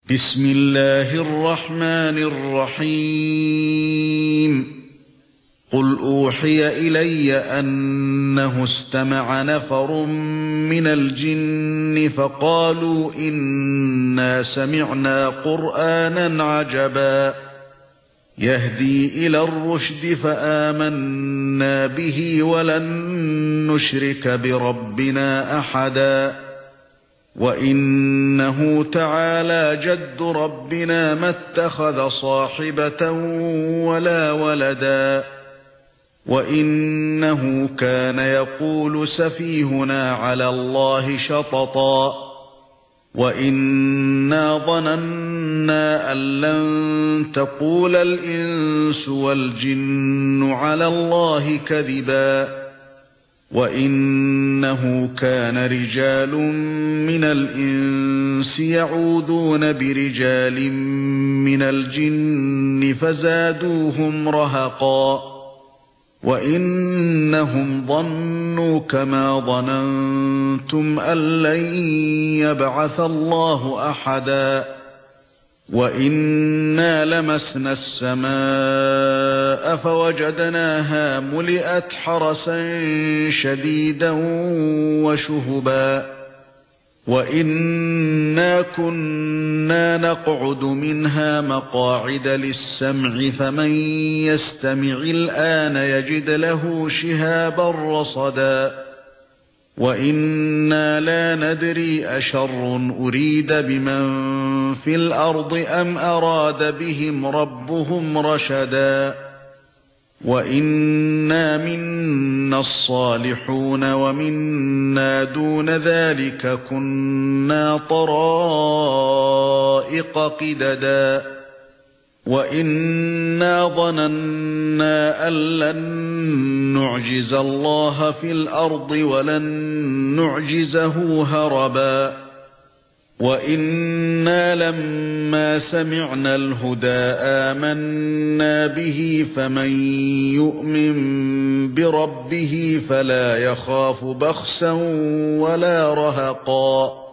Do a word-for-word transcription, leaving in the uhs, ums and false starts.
بسم الله الرحمن الرحيم قل أوحي إلي أنه استمع نفر من الجن فقالوا إنا سمعنا قرآنا عجبا يهدي إلى الرشد فآمنا به ولن نشرك بربنا أحدا وَإِنَّهُ تَعَالَى جَدُّ رَبِّنَا مَا اتَّخَذَ صَاحِبَةً وَلَا وَلَدًا وَإِنَّهُ كَانَ يَقُولُ سَفِيهُنَا عَلَى اللَّهِ شَطَطًا وَإِنَّا ظَنَنَّا أَن لَّن تَقُولَ الْإِنسُ وَالْجِنُّ عَلَى اللَّهِ كَذِبًا وَإِنَّهُ كَانَ رِجَالٌ مِنَ الْإِنسِ يَعُوذُونَ بِرِجَالٍ مِنَ الْجِنِّ فَزَادُوهُمْ رَهَقًا وَإِنَّهُمْ ظَنُّوا كَمَا ظَنَنْتُمْ أَن لَّن يَبْعَثَ اللَّهُ أَحَدًا وَإِنَّا لَمَسْنَا السَّمَاءَ فَوَجَدْنَاهَا مُلِئَتْ حَرَسًا شَدِيدًا وَشُهُبًا وَإِنَّا كُنَّا نَقْعُدُ مِنْهَا مَقَاعِدَ لِلسَّمْعِ فَمَن يَسْتَمِعِ الْآنَ يَجِدْ لَهُ شِهَابًا رَّصَدًا وَإِنَّا لَا نَدْرِي أَشَرٌّ أُرِيدَ بِمَن فِي الْأَرْضِ أَمْ أَرَادَ بِهِمْ رَبُّهُمْ رَشَدًا وَإِنَّا مِنَّا الصَّالِحُونَ وَمِنَّا دُونَ ذَلِكَ كُنَّا طَرَائِقَ قِدَدًا وَإِنَّا ظَنَنَّا أَن لَّن نُّعْجِزَ اللَّهَ فِي الْأَرْضِ وَلَن نُّعْجِزَهُ هَرَبًا وَإِنَّا لَمَّا سَمِعْنَا الْهُدَىٰ آمَنَّا بِهِ فَمَن يُؤْمِن بِرَبِّهِ فَلَا يَخَافُ بَخْسًا وَلَا رَهَقًا